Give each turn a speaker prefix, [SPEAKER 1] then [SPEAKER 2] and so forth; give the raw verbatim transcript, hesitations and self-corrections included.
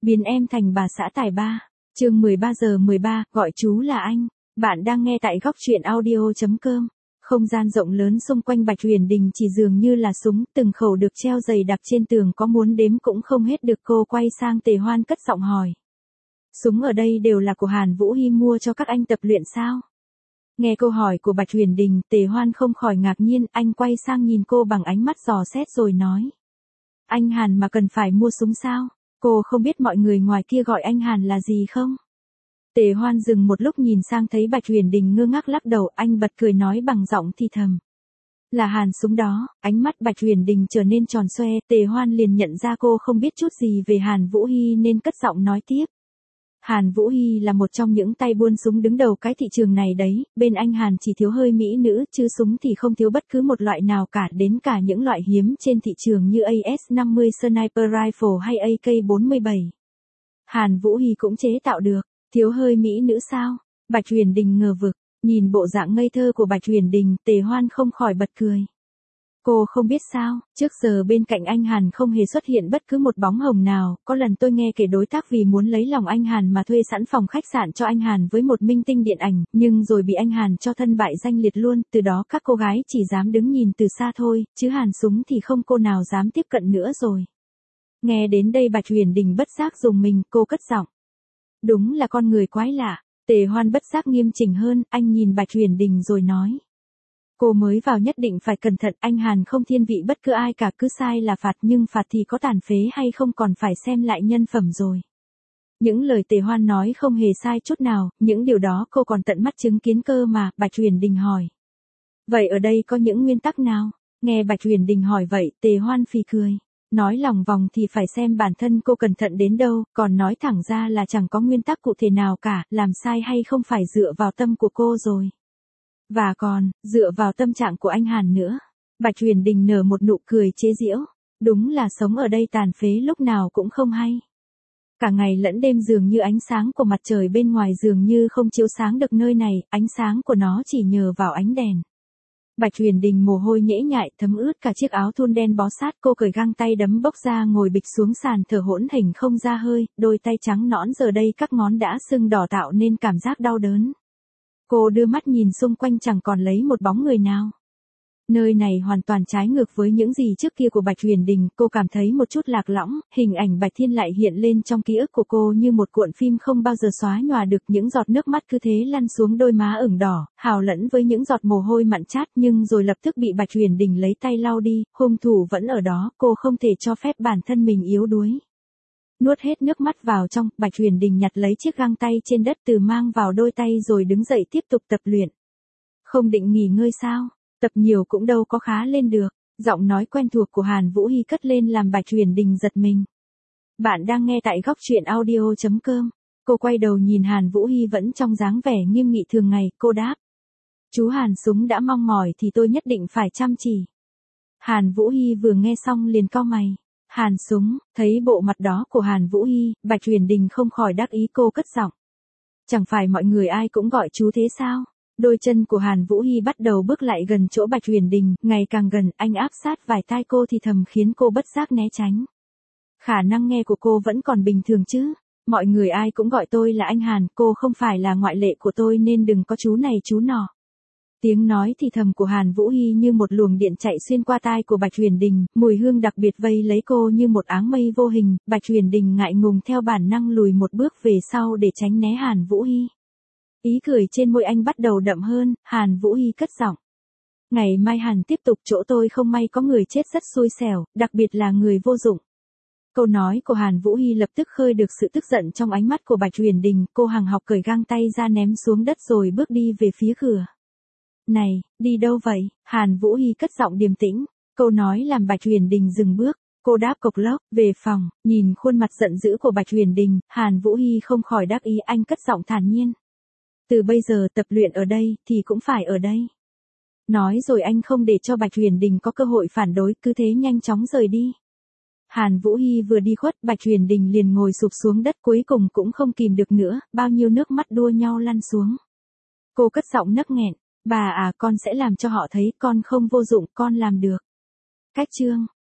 [SPEAKER 1] Biến em thành bà xã tài ba. Chương mười ba giờ mười ba, gọi chú là anh. Bạn đang nghe tại góc truyện audio chấm com. Không gian rộng lớn xung quanh Bạch Huyền Đình chỉ dường như là súng, từng khẩu được treo dày đặc trên tường có muốn đếm cũng không hết được. Cô quay sang Tề Hoan cất giọng hỏi. Súng ở đây đều là của Hàn Vũ Hi mua cho các anh tập luyện sao? Nghe câu hỏi của Bạch Huyền Đình, Tề Hoan không khỏi ngạc nhiên, anh quay sang nhìn cô bằng ánh mắt dò xét rồi nói. Anh Hàn mà cần phải mua súng sao? Cô không biết mọi người ngoài kia gọi anh Hàn là gì không? Tề Hoan dừng một lúc nhìn sang thấy Bạch Huyền Đình ngơ ngác lắc đầu, anh bật cười nói bằng giọng thì thầm. Là Hàn súng đó. Ánh mắt Bạch Huyền Đình trở nên tròn xoe, Tề Hoan liền nhận ra cô không biết chút gì về Hàn Vũ Hi nên cất giọng nói tiếp. Hàn Vũ Hi là một trong những tay buôn súng đứng đầu cái thị trường này đấy, bên anh Hàn chỉ thiếu hơi mỹ nữ, chứ súng thì không thiếu bất cứ một loại nào cả, đến cả những loại hiếm trên thị trường như A S năm mươi Sniper Rifle hay A K bốn mươi bảy. Hàn Vũ Hi cũng chế tạo được, thiếu hơi mỹ nữ sao? Bạch Huyền Đình ngờ vực, nhìn bộ dạng ngây thơ của Bạch Huyền Đình, Tề Hoan không khỏi bật cười. Cô không biết sao, trước giờ bên cạnh anh Hàn không hề xuất hiện bất cứ một bóng hồng nào, có lần tôi nghe kể đối tác vì muốn lấy lòng anh Hàn mà thuê sẵn phòng khách sạn cho anh Hàn với một minh tinh điện ảnh, nhưng rồi bị anh Hàn cho thân bại danh liệt luôn, từ đó các cô gái chỉ dám đứng nhìn từ xa thôi, chứ Hàn súng thì không cô nào dám tiếp cận nữa rồi. Nghe đến đây Bạch Huyền Đình bất giác dùng mình, cô cất giọng. Đúng là con người quái lạ. Tề Hoan bất giác nghiêm chỉnh hơn, anh nhìn Bạch Huyền Đình rồi nói. Cô mới vào nhất định phải cẩn thận, anh Hàn không thiên vị bất cứ ai cả, cứ sai là phạt, nhưng phạt thì có tàn phế hay không còn phải xem lại nhân phẩm rồi. Những lời Tề Hoan nói không hề sai chút nào, những điều đó cô còn tận mắt chứng kiến cơ mà. Bạch Huyền Đình hỏi. Vậy ở đây có những nguyên tắc nào? Nghe Bạch Huyền Đình hỏi vậy, Tề Hoan phì cười. Nói lòng vòng thì phải xem bản thân cô cẩn thận đến đâu, còn nói thẳng ra là chẳng có nguyên tắc cụ thể nào cả, làm sai hay không phải dựa vào tâm của cô rồi. Và còn, dựa vào tâm trạng của anh Hàn nữa. Bạch Huyền Đình nở một nụ cười chế giễu. Đúng là sống ở đây tàn phế lúc nào cũng không hay. Cả ngày lẫn đêm dường như ánh sáng của mặt trời bên ngoài dường như không chiếu sáng được nơi này, ánh sáng của nó chỉ nhờ vào ánh đèn. Bạch Huyền Đình mồ hôi nhễ nhại thấm ướt cả chiếc áo thun đen bó sát, cô cởi găng tay đấm bốc ra ngồi bịch xuống sàn thở hổn hển không ra hơi, đôi tay trắng nõn giờ đây các ngón đã sưng đỏ tạo nên cảm giác đau đớn. Cô đưa mắt nhìn xung quanh chẳng còn lấy một bóng người nào. Nơi này hoàn toàn trái ngược với những gì trước kia của Bạch Huyền Đình, cô cảm thấy một chút lạc lõng, hình ảnh Bạch Thiên lại hiện lên trong ký ức của cô như một cuộn phim không bao giờ xóa nhòa được, những giọt nước mắt cứ thế lăn xuống đôi má ửng đỏ, hào lẫn với những giọt mồ hôi mặn chát, nhưng rồi lập tức bị Bạch Huyền Đình lấy tay lau đi, hung thủ vẫn ở đó, cô không thể cho phép bản thân mình yếu đuối. Nuốt hết nước mắt vào trong, Bạch Huyền Đình nhặt lấy chiếc găng tay trên đất từ mang vào đôi tay rồi đứng dậy tiếp tục tập luyện. Không định nghỉ ngơi sao? Tập nhiều cũng đâu có khá lên được. Giọng nói quen thuộc của Hàn Vũ Hi cất lên làm Bạch Huyền Đình giật mình. Bạn đang nghe tại góc truyện audio chấm com. Cô quay đầu nhìn Hàn Vũ Hi vẫn trong dáng vẻ nghiêm nghị thường ngày, cô đáp. Chú Hàn súng đã mong mỏi thì tôi nhất định phải chăm chỉ. Hàn Vũ Hi vừa nghe xong liền cau mày. Hàn súng, thấy bộ mặt đó của Hàn Vũ Hi, Bạch Huyền Đình không khỏi đắc ý, cô cất giọng. Chẳng phải mọi người ai cũng gọi chú thế sao? Đôi chân của Hàn Vũ Hi bắt đầu bước lại gần chỗ Bạch Huyền Đình, ngày càng gần, anh áp sát vài tai cô thì thầm khiến cô bất giác né tránh. Khả năng nghe của cô vẫn còn bình thường chứ? Mọi người ai cũng gọi tôi là anh Hàn, cô không phải là ngoại lệ của tôi nên đừng có chú này chú nọ. Tiếng nói thì thầm của Hàn Vũ Hi như một luồng điện chạy xuyên qua tai của Bạch Huyền Đình, mùi hương đặc biệt vây lấy cô như một áng mây vô hình, Bạch Huyền Đình ngại ngùng theo bản năng lùi một bước về sau để tránh né Hàn Vũ Hi. Ý cười trên môi anh bắt đầu đậm hơn, Hàn Vũ Hi cất giọng. Ngày mai Hàn tiếp tục, chỗ tôi không may có người chết rất xui xẻo, đặc biệt là người vô dụng. Câu nói của Hàn Vũ Hi lập tức khơi được sự tức giận trong ánh mắt của Bạch Huyền Đình, cô hằng học cởi găng tay ra ném xuống đất rồi bước đi về phía cửa. Này, đi đâu vậy? Hàn Vũ Hi cất giọng điềm tĩnh, câu nói làm Bạch Huyền Đình dừng bước. Cô đáp cộc lốc, về phòng, nhìn khuôn mặt giận dữ của Bạch Huyền Đình, Hàn Vũ Hi không khỏi đắc ý, anh cất giọng thản nhiên. Từ bây giờ tập luyện ở đây thì cũng phải ở đây. Nói rồi anh không để cho Bạch Huyền Đình có cơ hội phản đối, cứ thế nhanh chóng rời đi. Hàn Vũ Hi vừa đi khuất, Bạch Huyền Đình liền ngồi sụp xuống đất, cuối cùng cũng không kìm được nữa, bao nhiêu nước mắt đua nhau lăn xuống. Cô cất giọng nấc nghẹn, bà à, con sẽ làm cho họ thấy con không vô dụng, con làm được. Cách chương